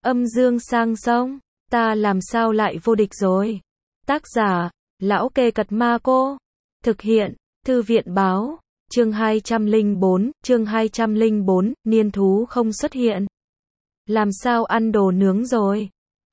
Âm dương sang sông, ta làm sao lại vô địch rồi. Tác giả, Lão Kê Cật Ma Cô. Thực hiện, Thư viện báo. Chương 204, niên thú không xuất hiện. Làm sao ăn đồ nướng rồi.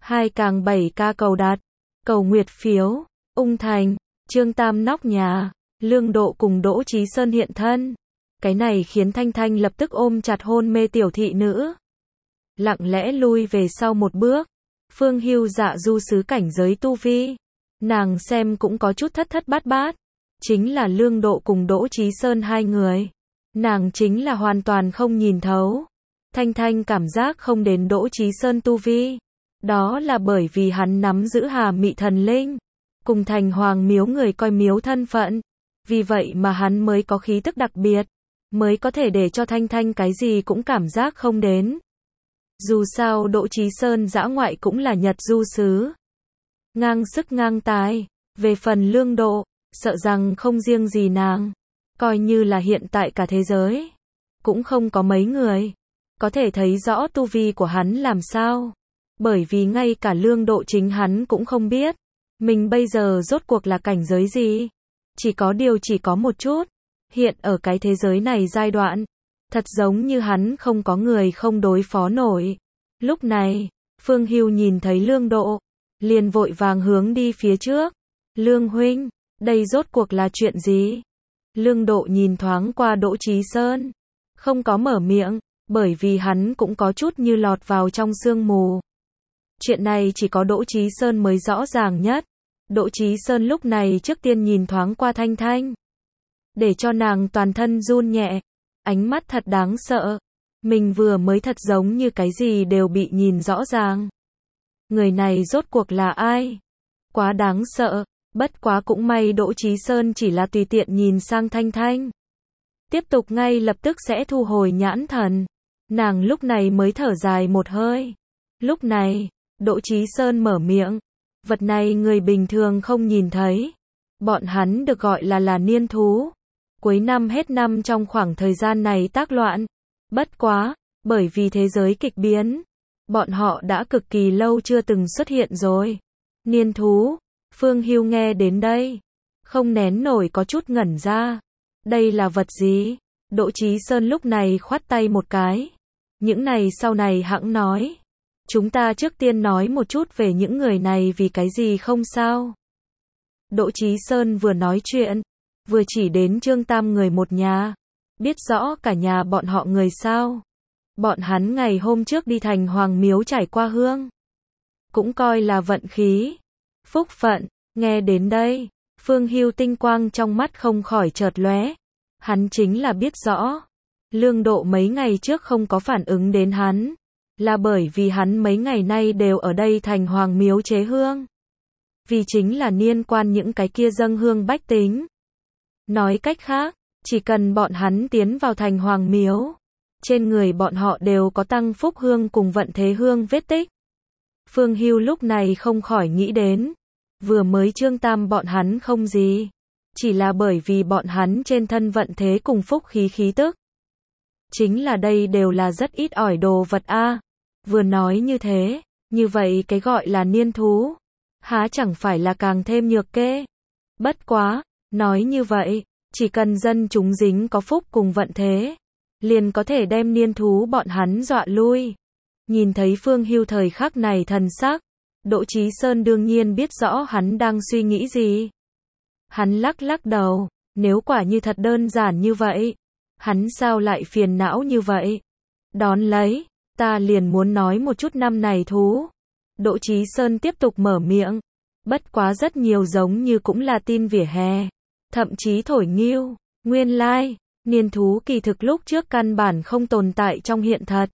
2+7K cầu đặt. Cầu nguyệt phiếu. Ung Thành, Trương Tam nóc nhà. Lương Độ cùng Đỗ Chí Sơn hiện thân. Cái này khiến Thanh Thanh lập tức ôm chặt hôn mê tiểu thị nữ. Lặng lẽ lui về sau một bước. Phương Hưu dạ du sứ cảnh giới tu vi. Nàng xem cũng có chút thất thất bát bát. Chính là Lương Độ cùng Đỗ Chí Sơn hai người. Nàng chính là hoàn toàn không nhìn thấu. Thanh Thanh cảm giác không đến Đỗ Chí Sơn tu vi. Đó là bởi vì hắn nắm giữ Hà Mị thần linh. Cùng Thành Hoàng miếu người coi miếu thân phận. Vì vậy mà hắn mới có khí tức đặc biệt. Mới có thể để cho Thanh Thanh cái gì cũng cảm giác không đến. Dù sao Đỗ Chí Sơn dã ngoại cũng là Nhật du sứ. Ngang sức ngang tài. Về phần Lương Độ, sợ rằng không riêng gì nàng. Coi như là hiện tại cả thế giới. Cũng không có mấy người. Có thể thấy rõ tu vi của hắn làm sao. Bởi vì ngay cả Lương Độ chính hắn cũng không biết. Mình bây giờ rốt cuộc là cảnh giới gì. Chỉ có một chút. Hiện ở cái thế giới này giai đoạn. Thật giống như hắn không có người không đối phó nổi. Lúc này, Phương Hưu nhìn thấy Lương Độ. Liền vội vàng hướng đi phía trước. Lương huynh, đây rốt cuộc là chuyện gì? Lương Độ nhìn thoáng qua Đỗ Chí Sơn. Không có mở miệng, bởi vì hắn cũng có chút như lọt vào trong sương mù. Chuyện này chỉ có Đỗ Chí Sơn mới rõ ràng nhất. Đỗ Chí Sơn lúc này trước tiên nhìn thoáng qua Thanh Thanh. Để cho nàng toàn thân run nhẹ. Ánh mắt thật đáng sợ. Mình vừa mới thật giống như cái gì đều bị nhìn rõ ràng. Người này rốt cuộc là ai? Quá đáng sợ. Bất quá cũng may Đỗ Chí Sơn chỉ là tùy tiện nhìn sang Thanh Thanh. Tiếp tục ngay lập tức sẽ thu hồi nhãn thần. Nàng lúc này mới thở dài một hơi. Lúc này, Đỗ Chí Sơn mở miệng. Vật này người bình thường không nhìn thấy. Bọn hắn được gọi là niên thú. Cuối năm hết năm trong khoảng thời gian này tác loạn. Bất quá, bởi vì thế giới kịch biến. Bọn họ đã cực kỳ lâu chưa từng xuất hiện rồi. Niên thú. Phương Hưu nghe đến đây. Không nén nổi có chút ngẩn ra. Đây là vật gì? Đỗ Chí Sơn lúc này khoát tay một cái. Những này sau này hẵng nói. Chúng ta trước tiên nói một chút về những người này vì cái gì không sao. Đỗ Chí Sơn vừa nói chuyện. Vừa chỉ đến Trương Tam người một nhà. Biết rõ cả nhà bọn họ người sao. Bọn hắn ngày hôm trước đi Thành Hoàng miếu trải qua hương. Cũng coi là vận khí. Phúc phận, nghe đến đây. Phương Hưu tinh quang trong mắt không khỏi chợt lóe. Hắn chính là biết rõ. Lương Độ mấy ngày trước không có phản ứng đến hắn. Là bởi vì hắn mấy ngày nay đều ở đây Thành Hoàng miếu chế hương. Vì chính là liên quan những cái kia dâng hương bách tính. Nói cách khác, chỉ cần bọn hắn tiến vào Thành Hoàng miếu. Trên người bọn họ đều có tăng phúc hương cùng vận thế hương vết tích. Phương Hưu lúc này không khỏi nghĩ đến. Vừa mới Trương Tam bọn hắn không gì. Chỉ là bởi vì bọn hắn trên thân vận thế cùng phúc khí tức. Chính là đây đều là rất ít ỏi đồ vật a. Vừa nói như thế, như vậy cái gọi là niên thú. Há chẳng phải là càng thêm nhược kê. Bất quá, nói như vậy, chỉ cần dân chúng dính có phúc cùng vận thế. Liền có thể đem niên thú bọn hắn dọa lui. Nhìn thấy Phương Hưu thời khắc này thần sắc. Đỗ Chí Sơn đương nhiên biết rõ hắn đang suy nghĩ gì. Hắn lắc đầu, nếu quả như thật đơn giản như vậy, hắn sao lại phiền não như vậy? Đón lấy, ta liền muốn nói một chút năm này thú. Đỗ Chí Sơn tiếp tục mở miệng, bất quá rất nhiều giống như cũng là tin vỉa hè, thậm chí thổi nghiêu, nguyên lai, niên thú kỳ thực lúc trước căn bản không tồn tại trong hiện thật.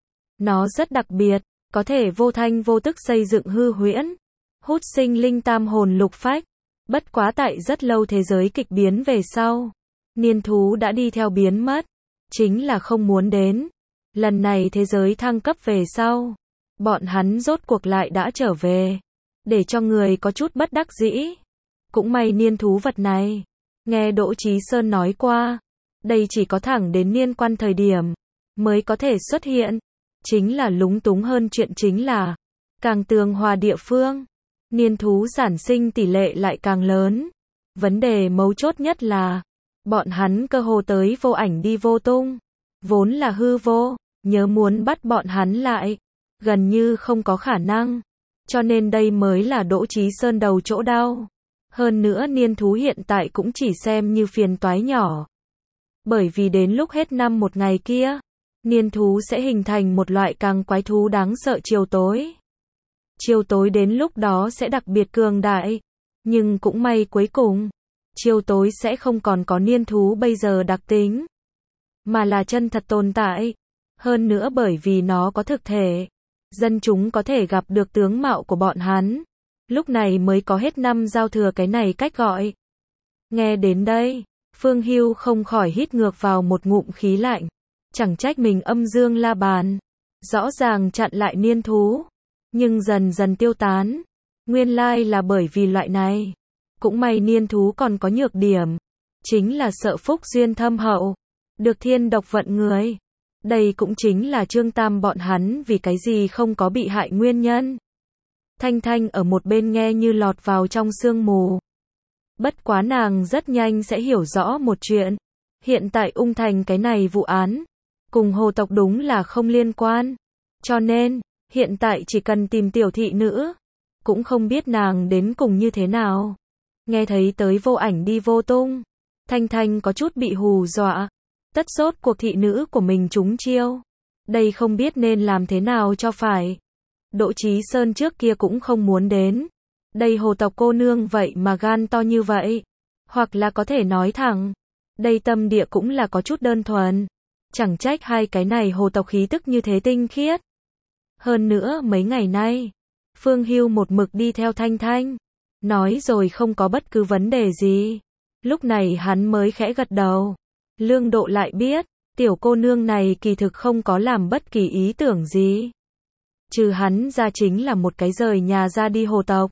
Nó rất đặc biệt. Có thể vô thanh vô tức xây dựng hư huyễn, hút sinh linh tam hồn lục phách. Bất quá tại rất lâu thế giới kịch biến về sau. Niên thú đã đi theo biến mất. Chính là không muốn đến. Lần này thế giới thăng cấp về sau. Bọn hắn rốt cuộc lại đã trở về. Để cho người có chút bất đắc dĩ. Cũng may niên thú vật này. Nghe Đỗ Chí Sơn nói qua. Đây chỉ có thẳng đến niên quan thời điểm. Mới có thể xuất hiện. Chính là lúng túng hơn chuyện chính là, càng tường hòa địa phương, niên thú sản sinh tỷ lệ lại càng lớn. Vấn đề mấu chốt nhất là, bọn hắn cơ hồ tới vô ảnh đi vô tung, vốn là hư vô, nhớ muốn bắt bọn hắn lại, gần như không có khả năng. Cho nên đây mới là Đỗ Chí Sơn đầu chỗ đau. Hơn nữa niên thú hiện tại cũng chỉ xem như phiền toái nhỏ. Bởi vì đến lúc hết năm một ngày kia, niên thú sẽ hình thành một loại càng quái thú đáng sợ chiều tối. Chiều tối đến lúc đó sẽ đặc biệt cường đại. Nhưng cũng may cuối cùng, chiều tối sẽ không còn có niên thú bây giờ đặc tính, mà là chân thật tồn tại. Hơn nữa bởi vì nó có thực thể, dân chúng có thể gặp được tướng mạo của bọn hắn. Lúc này mới có hết năm giao thừa cái này cách gọi. Nghe đến đây, Phương Hưu không khỏi hít ngược vào một ngụm khí lạnh. Chẳng trách mình âm dương la bàn, rõ ràng chặn lại niên thú, nhưng dần dần tiêu tán. Nguyên lai là bởi vì loại này. Cũng may niên thú còn có nhược điểm, chính là sợ phúc duyên thâm hậu, được thiên độc vận người. Đây cũng chính là Trương Tam bọn hắn vì cái gì không có bị hại nguyên nhân. Thanh Thanh ở một bên nghe như lọt vào trong sương mù. Bất quá nàng rất nhanh sẽ hiểu rõ một chuyện. Hiện tại Ung Thành cái này vụ án, cùng hồ tộc đúng là không liên quan. Cho nên, hiện tại chỉ cần tìm tiểu thị nữ, cũng không biết nàng đến cùng như thế nào. Nghe thấy tới vô ảnh đi vô tung, Thanh Thanh có chút bị hù dọa. Tất sốt cuộc thị nữ của mình trúng chiêu. Đây không biết nên làm thế nào cho phải. Đỗ Chí Sơn trước kia cũng không muốn đến. Đây hồ tộc cô nương vậy mà gan to như vậy. Hoặc là có thể nói thẳng, đây tâm địa cũng là có chút đơn thuần. Chẳng trách hai cái này hồ tộc khí tức như thế tinh khiết. Hơn nữa mấy ngày nay, Phương Hưu một mực đi theo Thanh Thanh. Nói rồi không có bất cứ vấn đề gì. Lúc này hắn mới khẽ gật đầu. Lương Độ lại biết, tiểu cô nương này kỳ thực không có làm bất kỳ ý tưởng gì. Trừ hắn ra chính là một cái rời nhà ra đi hồ tộc.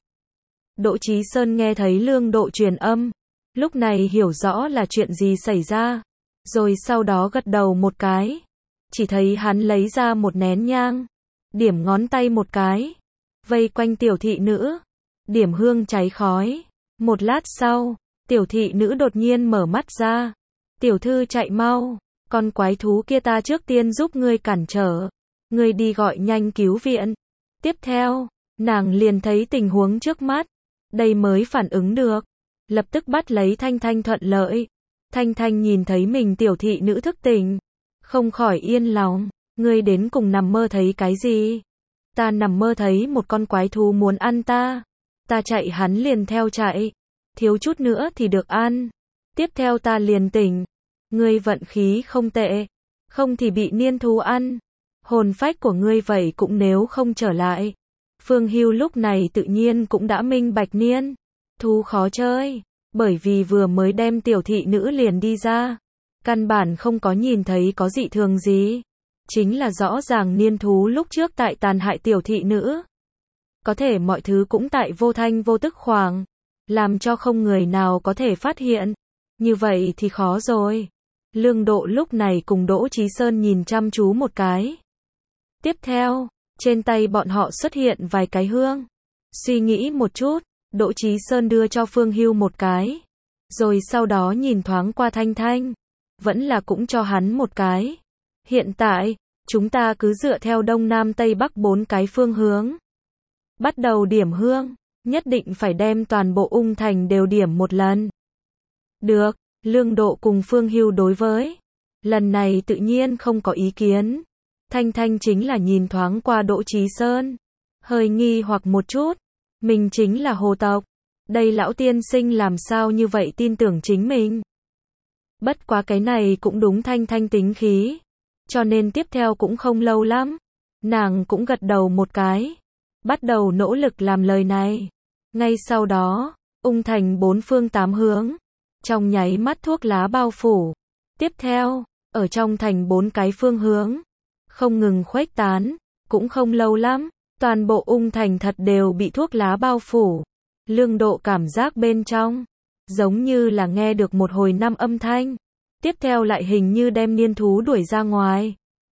Đỗ Chí Sơn nghe thấy Lương Độ truyền âm. Lúc này hiểu rõ là chuyện gì xảy ra. Rồi sau đó gật đầu một cái. Chỉ thấy hắn lấy ra một nén nhang. Điểm ngón tay một cái. Vây quanh tiểu thị nữ. Điểm hương cháy khói. Một lát sau, tiểu thị nữ đột nhiên mở mắt ra. Tiểu thư chạy mau, con quái thú kia ta trước tiên giúp ngươi cản trở. Ngươi đi gọi nhanh cứu viện. Tiếp theo, nàng liền thấy tình huống trước mắt. Đây mới phản ứng được. Lập tức bắt lấy Thanh Thanh thuận lợi. Thanh Thanh nhìn thấy mình tiểu thị nữ thức tỉnh. Không khỏi yên lòng. Ngươi đến cùng nằm mơ thấy cái gì? Ta nằm mơ thấy một con quái thú muốn ăn ta. Ta chạy hắn liền theo chạy. Thiếu chút nữa thì được ăn. Tiếp theo ta liền tỉnh. Ngươi vận khí không tệ. Không thì bị niên thú ăn. Hồn phách của ngươi vậy cũng nếu không trở lại. Phương Hưu lúc này tự nhiên cũng đã minh bạch niên thú khó chơi. Bởi vì vừa mới đem tiểu thị nữ liền đi ra. Căn bản không có nhìn thấy có dị thường gì. Chính là rõ ràng niên thú lúc trước tại tàn hại tiểu thị nữ. Có thể mọi thứ cũng tại vô thanh vô tức khoảng. Làm cho không người nào có thể phát hiện. Như vậy thì khó rồi. Lương Độ lúc này cùng Đỗ Chí Sơn nhìn chăm chú một cái. Tiếp theo, trên tay bọn họ xuất hiện vài cái hương. Suy nghĩ một chút, Đỗ Chí Sơn đưa cho Phương Hưu một cái. Rồi sau đó nhìn thoáng qua Thanh Thanh. Vẫn là cũng cho hắn một cái. Hiện tại, chúng ta cứ dựa theo Đông Nam Tây Bắc 4 cái phương hướng. Bắt đầu điểm hương. Nhất định phải đem toàn bộ Ung Thành đều điểm một lần. Được, Lương Độ cùng Phương Hưu đối với. Lần này tự nhiên không có ý kiến. Thanh Thanh chính là nhìn thoáng qua Đỗ Chí Sơn. Hơi nghi hoặc một chút. Mình chính là hồ tộc. Đây lão tiên sinh làm sao như vậy tin tưởng chính mình. Bất quá cái này cũng đúng Thanh Thanh tính khí. Cho nên tiếp theo cũng không lâu lắm. Nàng cũng gật đầu một cái. Bắt đầu nỗ lực làm lời này. Ngay sau đó, Ung Thành 4 phương 8 hướng. Trong nháy mắt thuốc lá bao phủ. Tiếp theo, ở trong thành 4 cái phương hướng. Không ngừng khuếch tán. Cũng không lâu lắm. Toàn bộ Ung Thành thật đều bị thuốc lá bao phủ. Lương Độ cảm giác bên trong. Giống như là nghe được một hồi năm âm thanh. Tiếp theo lại hình như đem niên thú đuổi ra ngoài.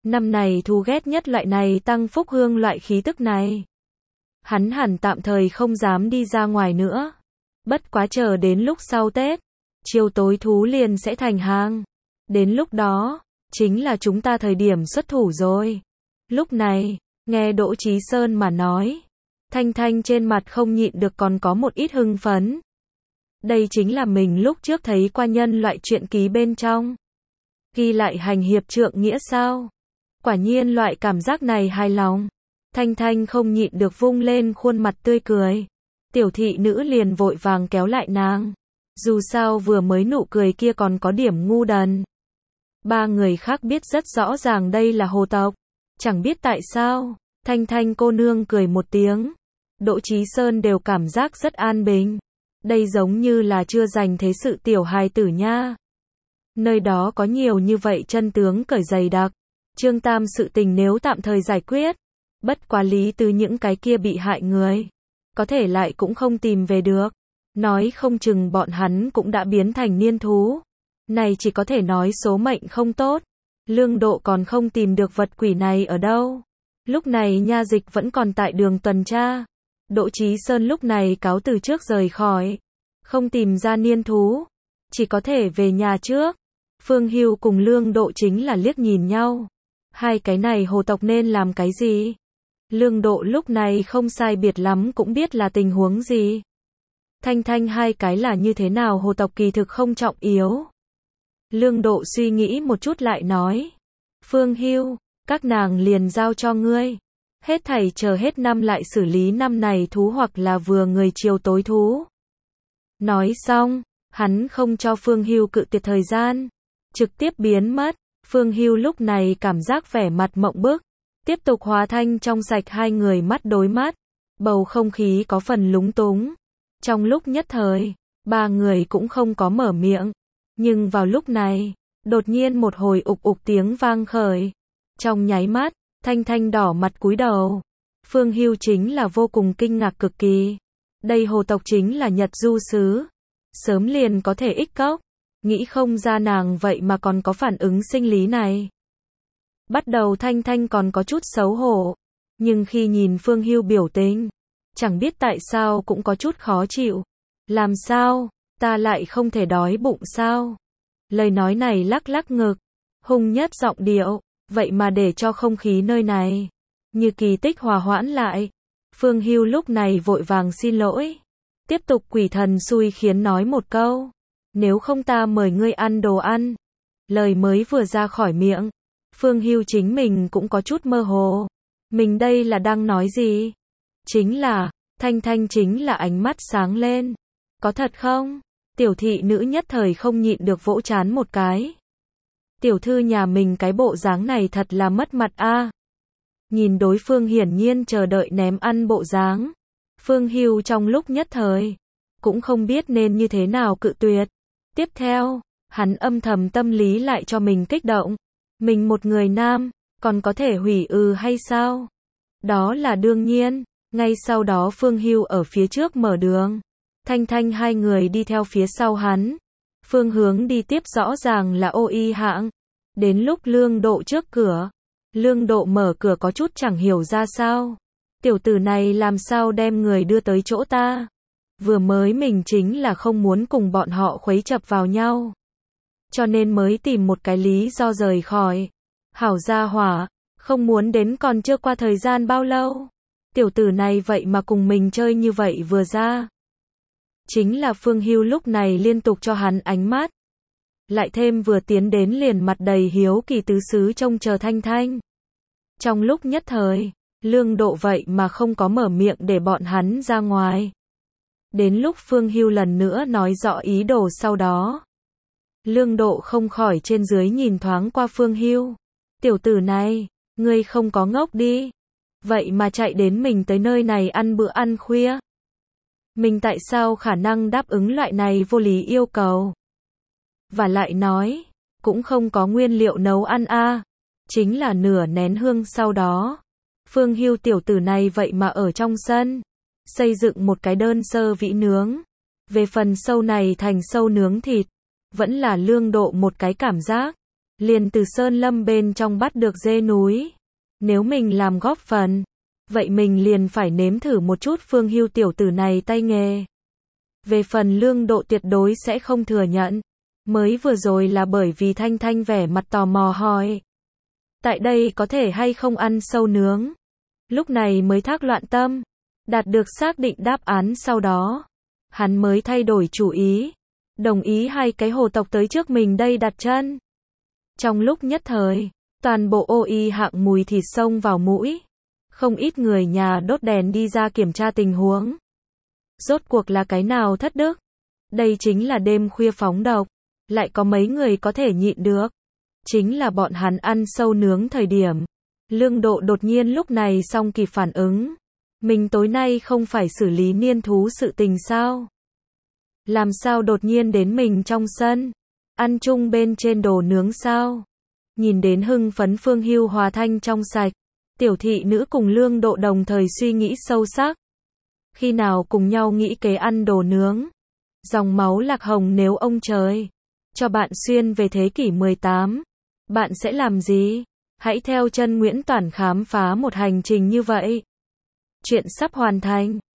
Năm này thú ghét nhất loại này tăng phúc hương loại khí tức này. Hắn hẳn tạm thời không dám đi ra ngoài nữa. Bất quá chờ đến lúc sau Tết, chiều tối thú liền sẽ thành hàng. Đến lúc đó, chính là chúng ta thời điểm xuất thủ rồi. Lúc này, nghe Đỗ Chí Sơn mà nói, Thanh Thanh trên mặt không nhịn được còn có một ít hưng phấn. Đây chính là mình lúc trước thấy qua nhân loại truyện ký bên trong. Ghi lại hành hiệp trượng nghĩa sao? Quả nhiên loại cảm giác này hài lòng. Thanh Thanh không nhịn được vung lên khuôn mặt tươi cười. Tiểu thị nữ liền vội vàng kéo lại nàng. Dù sao vừa mới nụ cười kia còn có điểm ngu đần. Ba người khác biết rất rõ ràng đây là hồ tộc. Chẳng biết tại sao, Thanh Thanh cô nương cười một tiếng. Đỗ Chí Sơn đều cảm giác rất an bình. Đây giống như là chưa dành thế sự tiểu hài tử nha. Nơi đó có nhiều như vậy chân tướng cởi dày đặc. Trương Tam sự tình nếu tạm thời giải quyết, bất quá Lý Tứ những cái kia bị hại người, có thể lại cũng không tìm về được. Nói không chừng bọn hắn cũng đã biến thành niên thú. Này chỉ có thể nói số mệnh không tốt. Lương Độ còn không tìm được vật quỷ này ở đâu. Lúc này nha dịch vẫn còn tại đường tuần tra. Đỗ Chí Sơn lúc này cáo từ trước rời khỏi. Không tìm ra niên thú, chỉ có thể về nhà trước. Phương Hưu cùng Lương Độ chính là liếc nhìn nhau. Hai cái này hồ tộc nên làm cái gì? Lương Độ lúc này không sai biệt lắm cũng biết là tình huống gì. Thanh Thanh hai cái là như thế nào hồ tộc kỳ thực không trọng yếu. Lương Độ suy nghĩ một chút lại nói. Phương Hưu, các nàng liền giao cho ngươi. Hết thảy chờ hết năm lại xử lý năm này thú hoặc là vừa người chiều tối thú. Nói xong, hắn không cho Phương Hưu cự tuyệt thời gian. Trực tiếp biến mất. Phương Hưu lúc này cảm giác vẻ mặt mộng bức. Tiếp tục hóa thanh trong sạch hai người mắt đối mắt. Bầu không khí có phần lúng túng. Trong lúc nhất thời, ba người cũng không có mở miệng. Nhưng vào lúc này, đột nhiên một hồi ục ục tiếng vang khởi. Trong nháy mắt, Thanh Thanh đỏ mặt cúi đầu. Phương Hưu chính là vô cùng kinh ngạc cực kỳ. Đây hồ tộc chính là Nhật Du Sứ. Sớm liền có thể ích cốc. Nghĩ không ra nàng vậy mà còn có phản ứng sinh lý này. Bắt đầu Thanh Thanh còn có chút xấu hổ. Nhưng khi nhìn Phương Hưu biểu tình, chẳng biết tại sao cũng có chút khó chịu. Làm sao, ta lại không thể đói bụng sao? Lời nói này lắc lắc ngực, hung nhất giọng điệu, vậy mà để cho không khí nơi này như kỳ tích hòa hoãn lại. Phương Hưu lúc này vội vàng xin lỗi. Tiếp tục quỷ thần xui khiến nói một câu. Nếu không ta mời ngươi ăn đồ ăn. Lời mới vừa ra khỏi miệng, Phương Hưu chính mình cũng có chút mơ hồ. Mình đây là đang nói gì? Chính là, Thanh Thanh chính là ánh mắt sáng lên. Có thật không? Tiểu thị nữ nhất thời không nhịn được vỗ trán một cái. Tiểu thư nhà mình cái bộ dáng này thật là mất mặt a. Nhìn đối phương hiển nhiên chờ đợi ném ăn bộ dáng. Phương Hưu trong lúc nhất thời, cũng không biết nên như thế nào cự tuyệt. Tiếp theo, hắn âm thầm tâm lý lại cho mình kích động. Mình một người nam, còn có thể hủy hay sao? Đó là đương nhiên. Ngay sau đó Phương Hưu ở phía trước mở đường. Thanh Thanh hai người đi theo phía sau hắn. Phương hướng đi tiếp rõ ràng là Ô Y hạng. Đến lúc Lương Độ trước cửa. Lương Độ mở cửa có chút chẳng hiểu ra sao. Tiểu tử này làm sao đem người đưa tới chỗ ta? Vừa mới mình chính là không muốn cùng bọn họ khuấy chập vào nhau. Cho nên mới tìm một cái lý do rời khỏi. Hảo gia hỏa, không muốn đến còn chưa qua thời gian bao lâu. Tiểu tử này vậy mà cùng mình chơi như vậy vừa ra. Chính là Phương Hưu lúc này liên tục cho hắn ánh mắt. Lại thêm vừa tiến đến liền mặt đầy hiếu kỳ tứ xứ trông chờ Thanh Thanh. Trong lúc nhất thời, Lương Độ vậy mà không có mở miệng để bọn hắn ra ngoài. Đến lúc Phương Hưu lần nữa nói rõ ý đồ sau đó. Lương Độ không khỏi trên dưới nhìn thoáng qua Phương Hưu. Tiểu tử này, ngươi không có ngốc đi. Vậy mà chạy đến mình tới nơi này ăn bữa ăn khuya. Mình tại sao khả năng đáp ứng loại này vô lý yêu cầu? Và lại nói, cũng không có nguyên liệu nấu ăn a. Chính là nửa nén hương sau đó. Phương Hưu tiểu tử này vậy mà ở trong sân xây dựng một cái đơn sơ vĩ nướng. Về phần sâu này thành sâu nướng thịt, vẫn là Lương Độ một cái cảm giác. liền từ sơn lâm bên trong bắt được dê núi. Nếu mình làm góp phần, vậy mình liền phải nếm thử một chút Phương Hưu tiểu tử này tay nghề. Về phần Lương Độ tuyệt đối sẽ không thừa nhận. Mới vừa rồi là bởi vì Thanh Thanh vẻ mặt tò mò hỏi. Tại đây có thể hay không ăn sâu nướng? Lúc này mới thác loạn tâm. Đạt được xác định đáp án sau đó. Hắn mới thay đổi chủ ý. Đồng ý hai cái hồ tộc tới trước mình đây đặt chân. Trong lúc nhất thời, toàn bộ OI hạng mùi thịt xông vào mũi. Không ít người nhà đốt đèn đi ra kiểm tra tình huống. Rốt cuộc là cái nào thất đức? Đây chính là đêm khuya phóng độc. Lại có mấy người có thể nhịn được. Chính là bọn hắn ăn sâu nướng thời điểm. Lương Độ đột nhiên lúc này xong kịp phản ứng. Mình tối nay không phải xử lý niên thú sự tình sao? Làm sao đột nhiên đến mình trong sân? Ăn chung bên trên đồ nướng sao? Nhìn đến hưng phấn Phương Hưu Hòa Thanh trong sạch. Tiểu thị nữ cùng Lương Độ đồng thời suy nghĩ sâu sắc. Khi nào cùng nhau nghĩ kế ăn đồ nướng? Dòng máu Lạc Hồng nếu ông trời cho bạn xuyên về thế kỷ 18, bạn sẽ làm gì? Hãy theo chân Nguyễn Toản khám phá một hành trình như vậy. Chuyện sắp hoàn thành.